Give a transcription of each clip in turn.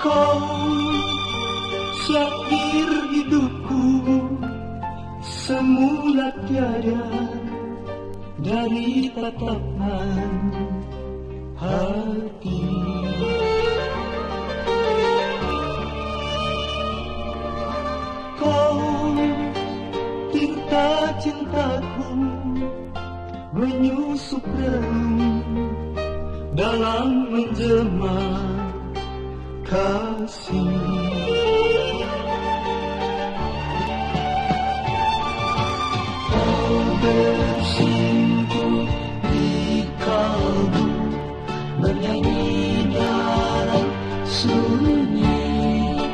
Kau syair hidupku, semula tiada dari tatapan hati. Kau tinta cintaku, menyusup relung dalam menjelma kasih. Kau bersimpuh di kalbu, menyanyi dalam sunyi,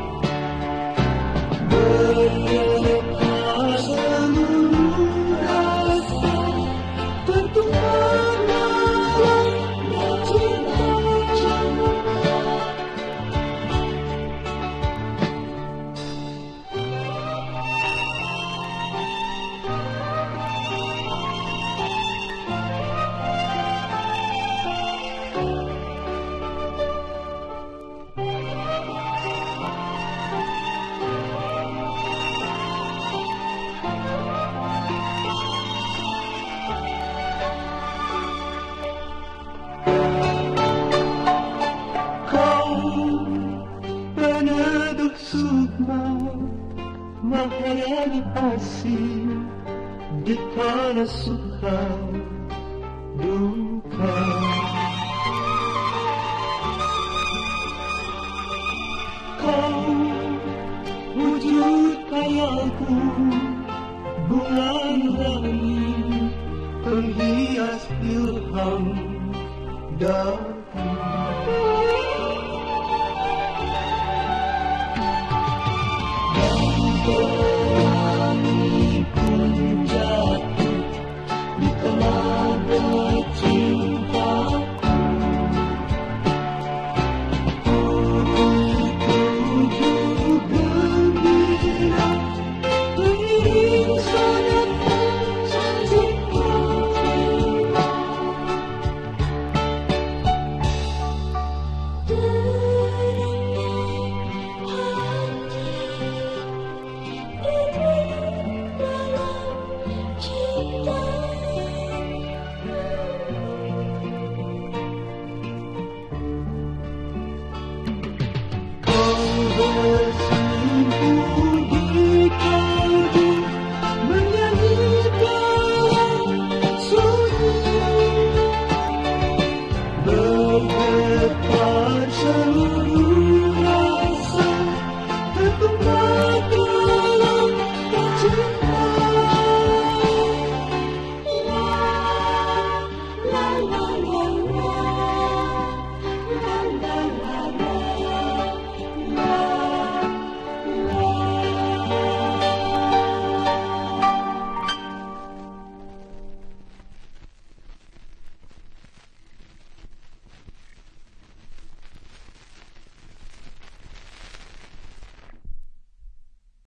berlepas seluruh rasa, tertumpah dalam cinta. Peneduh sukma, Maharani Asih, di kala suka duka. Kau wujud khayalku, bulan langit, penghias ilham daku.